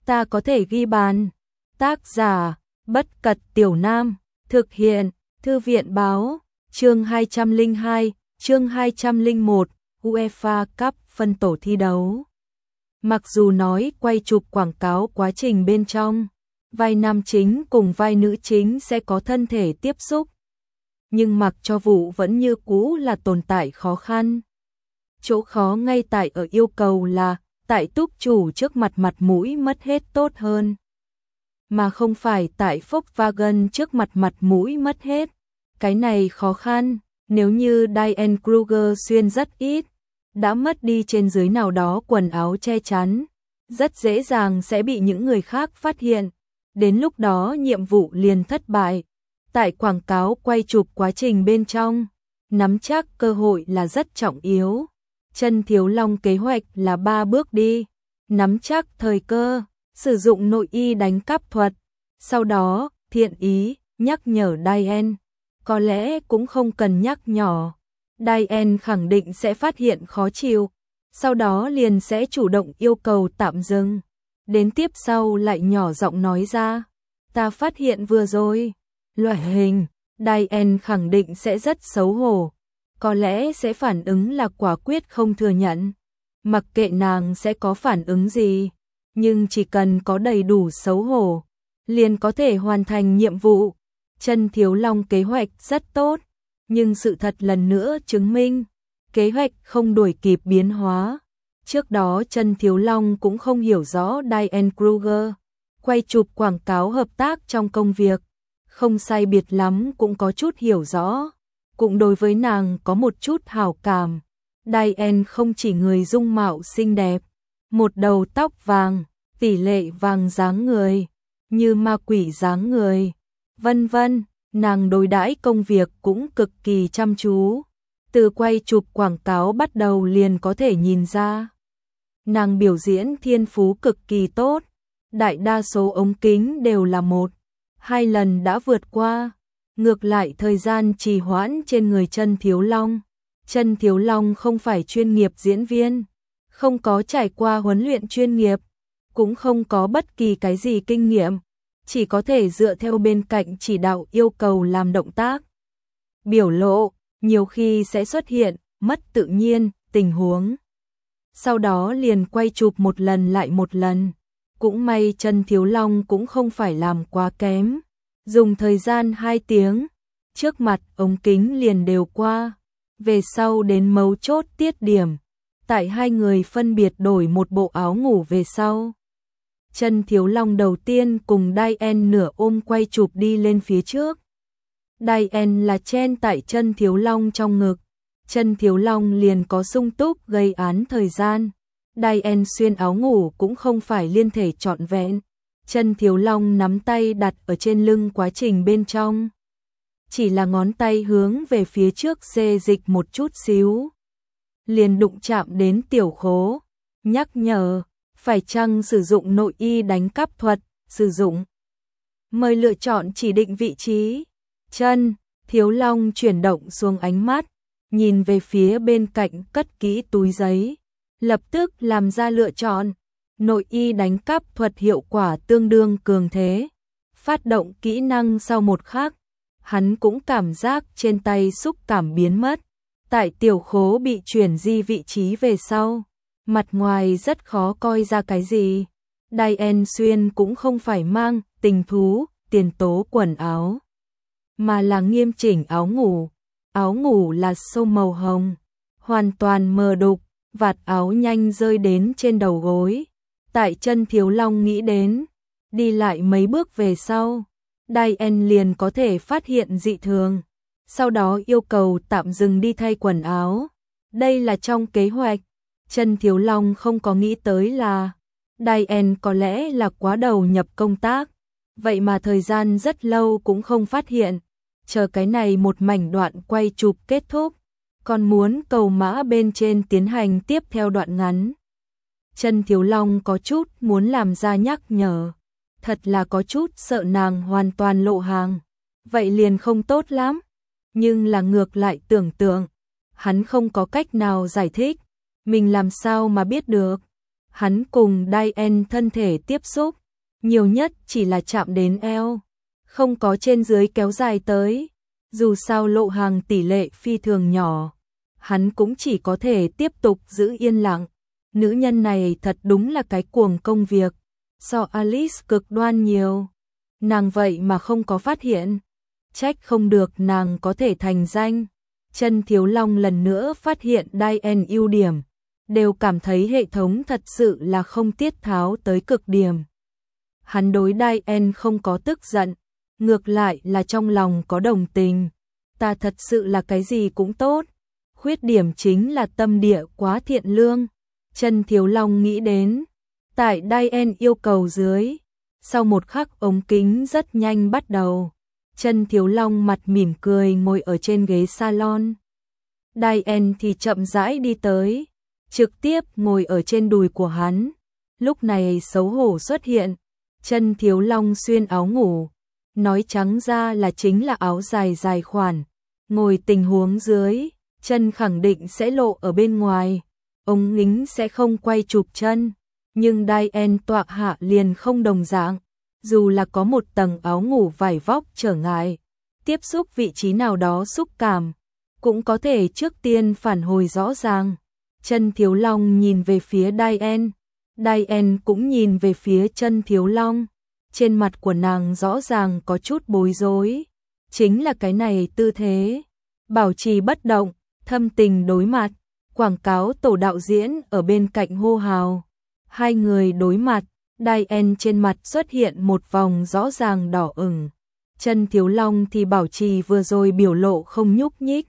ta có thể ghi bàn. Tác giả, Bất Cật Tiểu Nam, thực hiện, Thư viện báo, chương 202, chương 201, UEFA Cup phân tổ thi đấu. Mặc dù nói quay chụp quảng cáo quá trình bên trong, vai nam chính cùng vai nữ chính sẽ có thân thể tiếp xúc, nhưng mặc cho vụ vẫn như cũ là tồn tại khó khăn. Chỗ khó ngay tại ở yêu cầu là tại túc chủ trước mặt mặt mũi mất hết tốt hơn, mà không phải tại Volkswagen trước mặt mặt mũi mất hết. Cái này khó khăn, nếu như Diane Kruger xuyên rất ít, đã mất đi trên dưới nào đó quần áo che chắn, rất dễ dàng sẽ bị những người khác phát hiện. Đến lúc đó nhiệm vụ liền thất bại. Tại quảng cáo quay chụp quá trình bên trong, nắm chắc cơ hội là rất trọng yếu. Chân Thiếu Long kế hoạch là 3 bước đi: nắm chắc thời cơ, sử dụng nội y đánh cắp thuật, sau đó thiện ý nhắc nhở Diane. Có lẽ cũng không cần nhắc nhở, Diane khẳng định sẽ phát hiện khó chịu, sau đó liền sẽ chủ động yêu cầu tạm dừng. Đến tiếp sau lại nhỏ giọng nói ra, ta phát hiện vừa rồi, loại hình. Diane khẳng định sẽ rất xấu hổ, có lẽ sẽ phản ứng là quả quyết không thừa nhận. Mặc kệ nàng sẽ có phản ứng gì, nhưng chỉ cần có đầy đủ xấu hổ, liền có thể hoàn thành nhiệm vụ. Chân Thiếu Long kế hoạch rất tốt, nhưng sự thật lần nữa chứng minh, kế hoạch không đuổi kịp biến hóa. Trước đó Chân Thiếu Long cũng không hiểu rõ Diane Kruger, quay chụp quảng cáo hợp tác trong công việc, không sai biệt lắm cũng có chút hiểu rõ, cũng đối với nàng có một chút hảo cảm. Diane không chỉ người dung mạo xinh đẹp, một đầu tóc vàng, tỷ lệ vàng dáng người, như ma quỷ dáng người, vân vân, nàng đối đãi công việc cũng cực kỳ chăm chú. Từ quay chụp quảng cáo bắt đầu liền có thể nhìn ra, nàng biểu diễn thiên phú cực kỳ tốt, đại đa số ống kính đều là 1-2 lần đã vượt qua. Ngược lại thời gian trì hoãn trên người Chân Thiếu Long. Chân Thiếu Long không phải chuyên nghiệp diễn viên, không có trải qua huấn luyện chuyên nghiệp, cũng không có bất kỳ cái gì kinh nghiệm, chỉ có thể dựa theo bên cạnh chỉ đạo yêu cầu làm động tác. Biểu lộ, nhiều khi sẽ xuất hiện mất tự nhiên tình huống. Sau đó liền quay chụp một lần lại một lần. Cũng may Chân Thiếu Long cũng không phải làm quá kém. Dùng thời gian 2 tiếng, trước mặt ống kính liền đều qua. Về sau đến mấu chốt tiết điểm, tại hai người phân biệt đổi một bộ áo ngủ về sau. Chân Thiếu Long đầu tiên cùng Diane nửa ôm quay chụp đi lên phía trước. Diane là chen tại Chân Thiếu Long trong ngực. Chân Thiếu Long liền có sung túc gây án thời gian. Diane xuyên áo ngủ cũng không phải liên thể trọn vẹn. Chân Thiếu Long nắm tay đặt ở trên lưng quá trình bên trong, chỉ là ngón tay hướng về phía trước xê dịch một chút xíu, liền đụng chạm đến tiểu khố. Nhắc nhở, phải chăng sử dụng nội y đánh cắp thuật, sử dụng. Mời lựa chọn chỉ định vị trí. Chân Thiếu Long chuyển động xuống ánh mắt, nhìn về phía bên cạnh cất kỹ túi giấy, lập tức làm ra lựa chọn. Nội y đánh cắp thuật hiệu quả tương đương cường thế. Phát động kỹ năng sau một khắc, hắn cũng cảm giác trên tay xúc cảm biến mất. Tại tiểu khố bị chuyển di vị trí về sau, mặt ngoài rất khó coi ra cái gì. Diane xuyên cũng không phải mang tình thú, tiền tố quần áo, mà là nghiêm chỉnh áo ngủ. Áo ngủ là sâu màu hồng, hoàn toàn mờ đục, vạt áo nhanh rơi đến trên đầu gối. Tại Chân Thiếu Long nghĩ đến, đi lại mấy bước về sau, Diane liền có thể phát hiện dị thường, sau đó yêu cầu tạm dừng đi thay quần áo. Đây là trong kế hoạch. Chân Thiếu Long không có nghĩ tới là Diane có lẽ là quá đầu nhập công tác, vậy mà thời gian rất lâu cũng không phát hiện. Chờ cái này một mảnh đoạn quay chụp kết thúc, còn muốn cầu mã bên trên tiến hành tiếp theo đoạn ngắn. Chân Thiếu Long có chút muốn làm ra nhắc nhở, thật là có chút sợ nàng hoàn toàn lộ hàng, vậy liền không tốt lắm. Nhưng là ngược lại tưởng tượng, hắn không có cách nào giải thích, mình làm sao mà biết được. Hắn cùng Diane thân thể tiếp xúc, nhiều nhất chỉ là chạm đến eo, không có trên dưới kéo dài tới. Dù sao lộ hàng tỷ lệ phi thường nhỏ, hắn cũng chỉ có thể tiếp tục giữ yên lặng. Nữ nhân này thật đúng là cái cuồng công việc, so Alice cực đoan nhiều. Nàng vậy mà không có phát hiện, trách không được nàng có thể thành danh. Chân Thiếu Long lần nữa phát hiện Diane ưu điểm, đều cảm thấy hệ thống thật sự là không tiết tháo tới cực điểm. Hắn đối Diane không có tức giận, ngược lại là trong lòng có đồng tình. Ta thật sự là cái gì cũng tốt, khuyết điểm chính là tâm địa quá thiện lương. Chân Thiếu Long nghĩ đến, tại Diane yêu cầu dưới, sau một khắc ống kính rất nhanh bắt đầu. Chân Thiếu Long mặt mỉm cười ngồi ở trên ghế salon. Diane thì chậm rãi đi tới, trực tiếp ngồi ở trên đùi của hắn. Lúc này xấu hổ xuất hiện, Chân Thiếu Long xuyên áo ngủ, nói trắng ra là chính là áo dài dài khoản. Ngồi tình huống dưới, chân khẳng định sẽ lộ ở bên ngoài, ống kính sẽ không quay chụp chân. Nhưng Diane tọa hạ liền không đồng dạng, dù là có một tầng áo ngủ vải vóc trở ngại, tiếp xúc vị trí nào đó xúc cảm, cũng có thể trước tiên phản hồi rõ ràng. Chân Thiếu Long nhìn về phía Diane, Diane cũng nhìn về phía Chân Thiếu Long. Trên mặt của nàng rõ ràng có chút bối rối, chính là cái này tư thế, bảo trì bất động, thâm tình đối mặt. Quảng cáo tổ đạo diễn ở bên cạnh hô hào. Hai người đối mặt, Diane trên mặt xuất hiện một vòng rõ ràng đỏ ửng. Chân Thiếu Long thì bảo trì vừa rồi biểu lộ không nhúc nhích.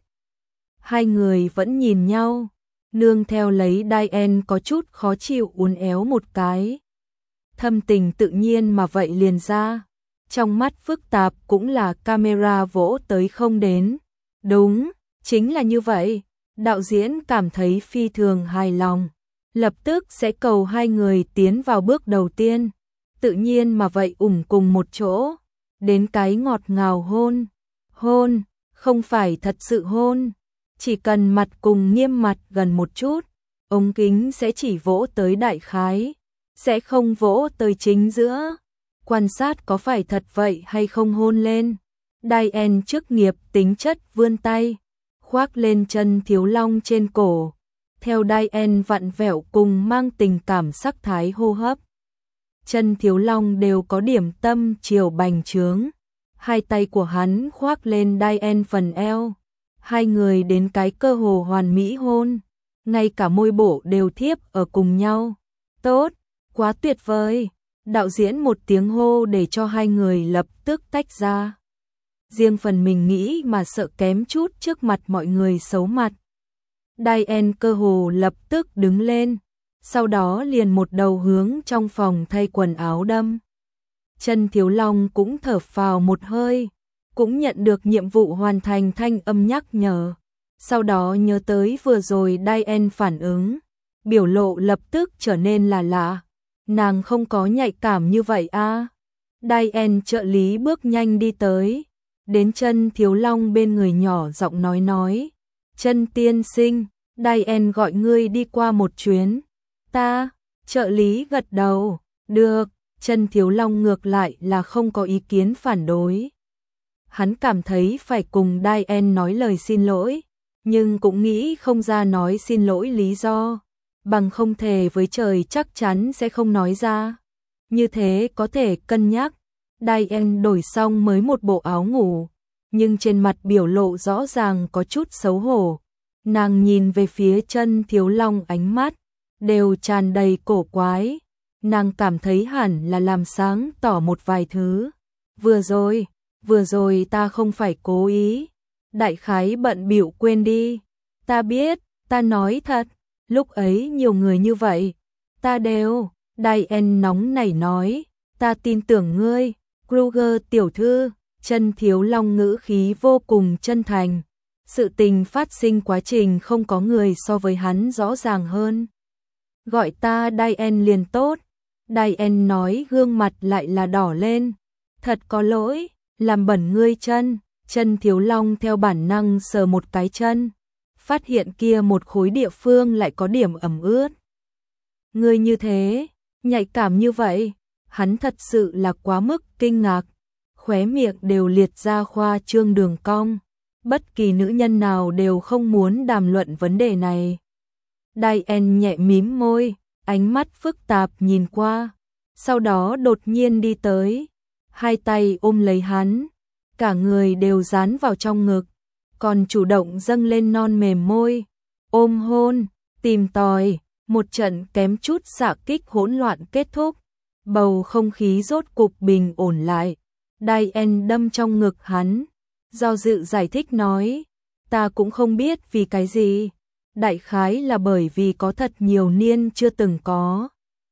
Hai người vẫn nhìn nhau, nương theo lấy Diane có chút khó chịu uốn éo một cái. Thâm tình tự nhiên mà vậy liền ra, trong mắt phức tạp cũng là camera vỗ tới không đến. Đúng, chính là như vậy. Đạo diễn cảm thấy phi thường hài lòng, lập tức sẽ cầu hai người tiến vào bước đầu tiên, tự nhiên mà vậy cùng một chỗ, đến cái ngọt ngào hôn. Hôn, không phải thật sự hôn, chỉ cần mặt cùng nghiêm mặt gần một chút, ống kính sẽ chỉ vỗ tới đại khái, sẽ không vỗ tới chính giữa. Quan sát có phải thật vậy hay không hôn lên. Diane chức nghiệp tính chất vươn tay, khoác lên Chân Thiếu Long trên cổ, theo Diane vặn vẹo cùng mang tình cảm sắc thái hô hấp. Chân Thiếu Long đều có điểm tâm chiều bành trướng, hai tay của hắn khoác lên Diane phần eo, hai người đến cái cơ hồ hoàn mỹ hôn, ngay cả môi bộ đều thiếp ở cùng nhau. Tốt, quá tuyệt vời. Đạo diễn một tiếng hô để cho hai người lập tức tách ra. Riêng phần mình nghĩ mà sợ kém chút trước mặt mọi người xấu mặt. Diane cơ hồ lập tức đứng lên, sau đó liền một đầu hướng trong phòng thay quần áo đâm. Chân Thiếu Long cũng thở phào một hơi, cũng nhận được nhiệm vụ hoàn thành thanh âm nhắc nhở. Sau đó nhớ tới vừa rồi Diane phản ứng, biểu lộ lập tức trở nên là lạ. Nàng không có nhạy cảm như vậy à? Diane trợ lý bước nhanh đi tới, đến Chân Thiếu Long bên người nhỏ giọng nói. Chân tiên sinh, Diane gọi ngươi đi qua một chuyến. Ta, trợ lý gật đầu, được. Chân Thiếu Long ngược lại là không có ý kiến phản đối. Hắn cảm thấy phải cùng Diane nói lời xin lỗi, nhưng cũng nghĩ không ra nói xin lỗi lý do, bằng không thề với trời chắc chắn sẽ không nói ra. Như thế có thể cân nhắc. Diane đổi xong mới một bộ áo ngủ, nhưng trên mặt biểu lộ rõ ràng có chút xấu hổ. Nàng nhìn về phía Chân Thiếu Long, ánh mắt đều tràn đầy cổ quái. Nàng cảm thấy hẳn là làm sáng tỏ một vài thứ. Vừa rồi ta không phải cố ý. Đại khái bận bịu quên đi. Ta biết, ta nói thật, lúc ấy nhiều người như vậy. Ta đều, Diane nóng nảy nói, ta tin tưởng ngươi, Kruger tiểu thư. Chân Thiếu Long ngữ khí vô cùng chân thành. Sự tình phát sinh quá trình không có người so với hắn rõ ràng hơn. Gọi ta Diane liền tốt. Diane nói, gương mặt lại là đỏ lên. Thật có lỗi, làm bẩn ngươi chân. Chân Thiếu Long theo bản năng sờ một cái chân, phát hiện kia một khối địa phương lại có điểm ẩm ướt. Ngươi như thế, nhạy cảm như vậy, hắn thật sự là quá mức kinh ngạc, khóe miệng đều liệt ra khoa trương đường cong, bất kỳ nữ nhân nào đều không muốn đàm luận vấn đề này. Diane nhẹ mím môi, ánh mắt phức tạp nhìn qua, sau đó đột nhiên đi tới, hai tay ôm lấy hắn, cả người đều dán vào trong ngực, còn chủ động dâng lên non mềm môi, ôm hôn, tìm tòi, một trận kém chút xạ kích hỗn loạn kết thúc, bầu không khí rốt cục bình ổn lại. Diane đâm trong ngực hắn, do dự giải thích nói, ta cũng không biết vì cái gì, đại khái là bởi vì có thật nhiều niên chưa từng có.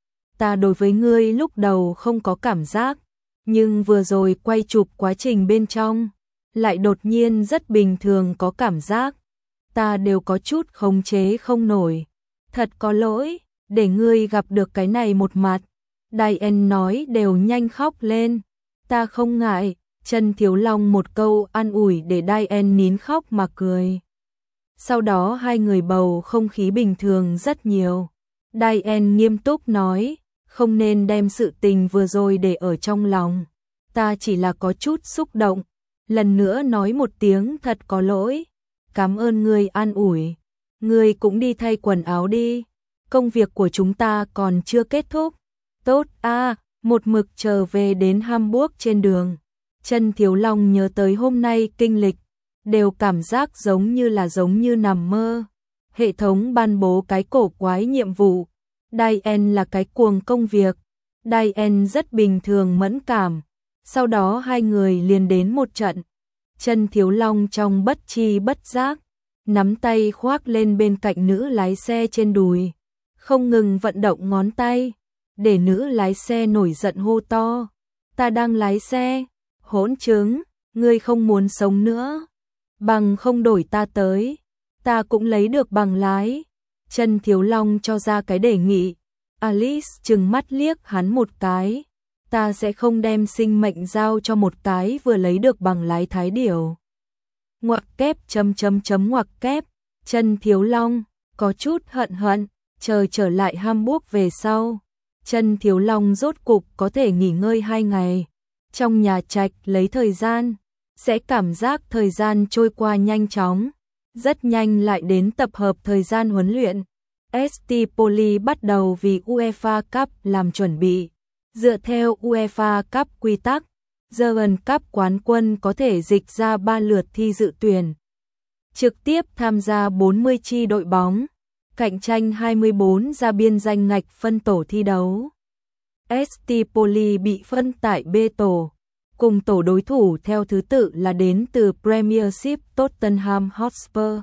Ta đối với ngươi lúc đầu không có cảm giác, nhưng vừa rồi quay chụp quá trình bên trong, lại đột nhiên rất bình thường có cảm giác, ta đều có chút khống chế không nổi. Thật có lỗi, để ngươi gặp được cái này một mặt. Diane nói đều nhanh khóc lên. Ta không ngại, Trần Thiếu Long một câu an ủi để Diane nín khóc mà cười. Sau đó hai người bầu không khí bình thường rất nhiều. Diane nghiêm túc nói, không nên đem sự tình vừa rồi để ở trong lòng. Ta chỉ là có chút xúc động. Lần nữa nói một tiếng thật có lỗi. Cảm ơn ngươi an ủi. Ngươi cũng đi thay quần áo đi. Công việc của chúng ta còn chưa kết thúc. Tốt a, một mực chờ về đến Hamburg trên đường. Trần Thiếu Long nhớ tới hôm nay kinh lịch, đều cảm giác giống như nằm mơ. Hệ thống ban bố cái cổ quái nhiệm vụ. Diane là cái cuồng công việc. Diane rất bình thường mẫn cảm. Sau đó hai người liền đến một trận. Trần Thiếu Long trong bất tri bất giác, nắm tay khoác lên bên cạnh nữ lái xe trên đùi, không ngừng vận động ngón tay, để nữ lái xe nổi giận hô to. Ta đang lái xe, hỗn trứng, ngươi không muốn sống nữa. Bằng không đổi ta tới, ta cũng lấy được bằng lái. Trần Thiếu Long cho ra cái đề nghị. Alice trừng mắt liếc hắn một cái. Ta sẽ không đem sinh mệnh giao cho một cái vừa lấy được bằng lái thái điểu. Ngoặc kép ngoặc kép. Trần Thiếu Long có chút hận, chờ trở lại Hamburg về sau. Trần Thiếu Long rốt cục có thể nghỉ ngơi 2 ngày. Trong nhà trạch lấy thời gian, sẽ cảm giác thời gian trôi qua nhanh chóng. Rất nhanh lại đến tập hợp thời gian huấn luyện. ST Poli bắt đầu vì UEFA Cup làm chuẩn bị. Dựa theo UEFA Cup quy tắc, German Cup quán quân có thể dịch ra 3 lượt thi dự tuyển. Trực tiếp tham gia 40 chi đội bóng, cạnh tranh 24 ra biên danh ngạch phân tổ thi đấu. ST Poli bị phân tại B tổ, cùng tổ đối thủ theo thứ tự là đến từ Premiership Tottenham Hotspur,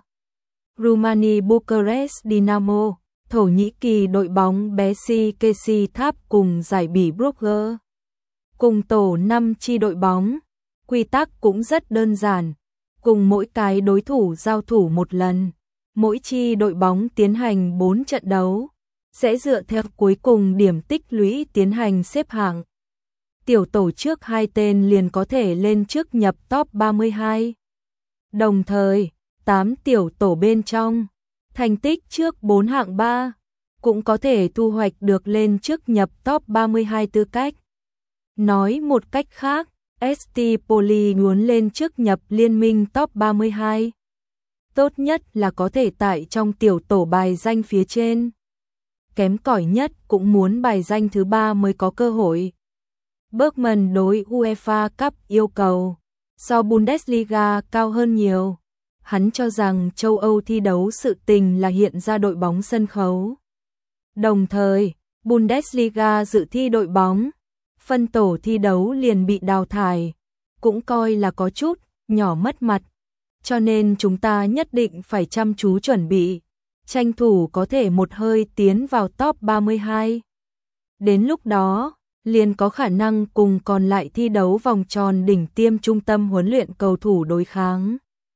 Rumani Bucharest Dinamo, Thổ Nhĩ Kỳ đội bóng Beşiktaş Tháp cùng giải Bỉ Brugge. Cùng tổ 5 chi đội bóng, quy tắc cũng rất đơn giản, cùng mỗi cái đối thủ giao thủ một lần, mỗi chi đội bóng tiến hành 4 trận đấu, sẽ dựa theo cuối cùng điểm tích lũy tiến hành xếp hạng. Tiểu tổ trước 2 tên liền có thể lên trước nhập top 32. Đồng thời, 8 tiểu tổ bên trong, thành tích trước 4 hạng 3 cũng có thể thu hoạch được lên trước nhập top 32 tư cách. Nói một cách khác, ST Poli muốn lên trước nhập liên minh top 32. Tốt nhất là có thể tại trong tiểu tổ bài danh phía trên. Kém cỏi nhất cũng muốn bài danh thứ 3 mới có cơ hội. Bergman đối UEFA Cup yêu cầu so Bundesliga cao hơn nhiều. Hắn cho rằng châu Âu thi đấu sự tình là hiện ra đội bóng sân khấu. Đồng thời, Bundesliga dự thi đội bóng, phân tổ thi đấu liền bị đào thải, cũng coi là có chút nhỏ mất mặt. Cho nên chúng ta nhất định phải chăm chú chuẩn bị, tranh thủ có thể một hơi tiến vào top 32. Đến lúc đó, liền có khả năng cùng còn lại thi đấu vòng tròn đỉnh tiêm trung tâm huấn luyện cầu thủ đối kháng.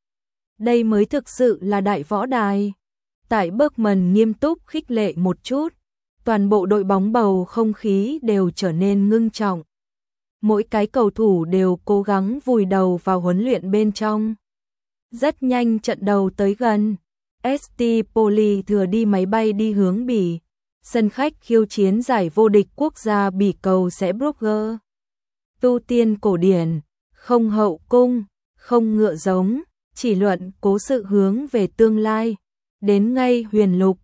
Đây mới thực sự là đại võ đài. Tại Bergman nghiêm túc khích lệ một chút, toàn bộ đội bóng bầu không khí đều trở nên ngưng trọng. Mỗi cái cầu thủ đều cố gắng vùi đầu vào huấn luyện bên trong. Rất nhanh trận đầu tới gần, ST Poli thừa đi máy bay đi hướng Bỉ, Sân khách khiêu chiến giải vô địch quốc gia Bỉ Cầu sẽ Brugge. Tu tiên cổ điển, không hậu cung, không ngựa giống, chỉ luận cố sự hướng về tương lai. Đến ngay huyền lục,